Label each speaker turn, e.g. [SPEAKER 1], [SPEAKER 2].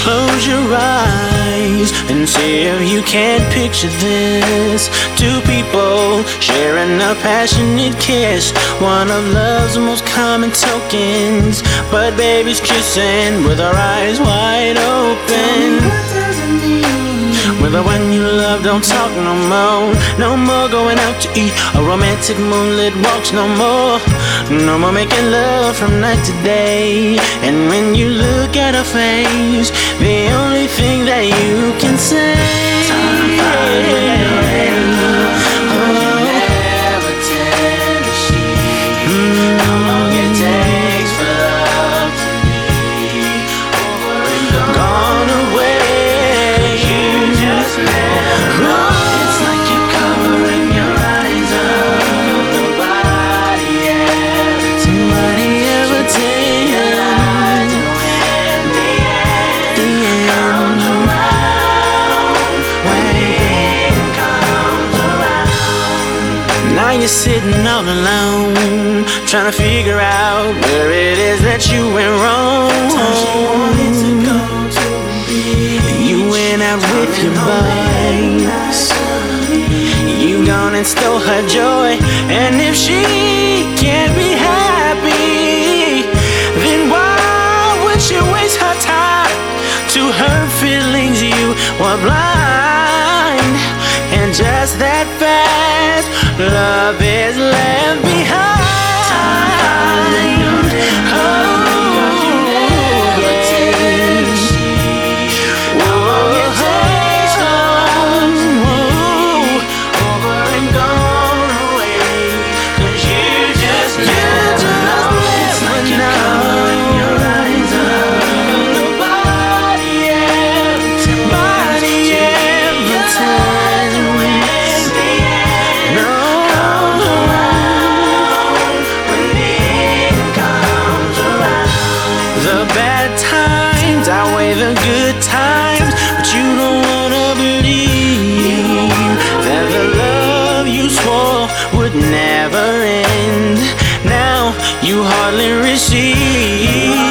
[SPEAKER 1] Close your eyes and see if you can't picture this. Two people sharing a passionate kiss, one of love's most common tokens. But baby's kissing with her eyes wide open. With the one you love, don't talk no more. No more going out to eat or romantic moonlit walks no more. No more making love from night to day. And when you look at her face, the only thing that you can say, time flies when you're in love. You never tend to see how long it takes for love to be over and gone away. It's like you're covering your eyes up. Nobody ever takes your eyes when the end comes around. When the end comes around. Now you're sitting all alone, trying to figure out where it is that you went wrong. You went out with your buddies, you gone and stole her joy. And if she can't be happy, then why would she waste her time? To her feelings you were blind, and just that fast love is left behind. The bad times outweigh the good times, but you don't wanna believe that the love you swore would never end, now you hardly receive.